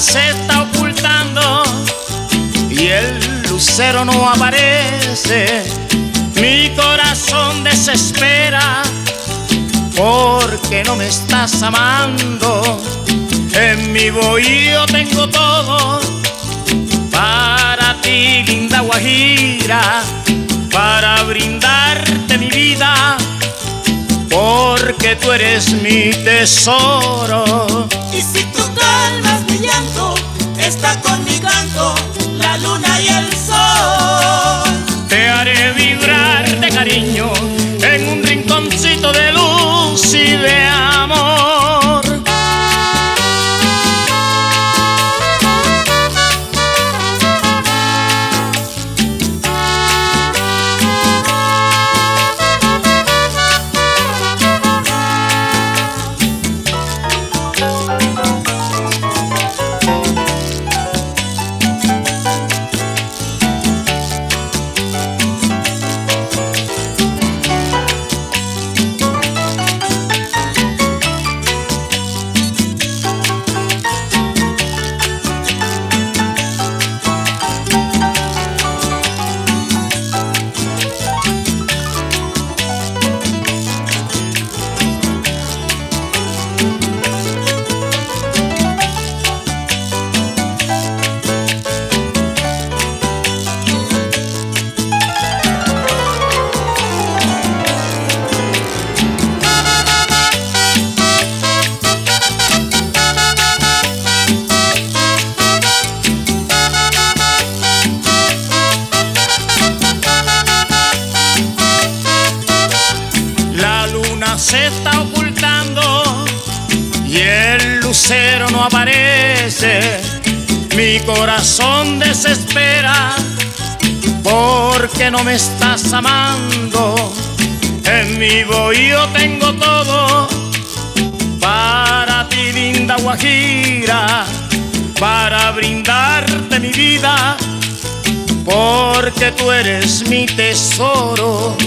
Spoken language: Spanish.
se está ocultando y el lucero no aparece. Mi corazón desespera porque no me estás amando. En mi bohío tengo todo para ti, linda Guajira, para brindarte mi vida, porque tú eres mi tesoro. Y si tú calmas mi llanto, está con mi canto la luna y el sol. Te haré vibrar de cariño en un rinconcito de luz y de amor. Se está ocultando y el lucero no aparece. Mi corazón desespera porque no me estás amando. En mi bohío tengo todo para ti, linda Guajira, para brindarte mi vida, porque tú eres mi tesoro.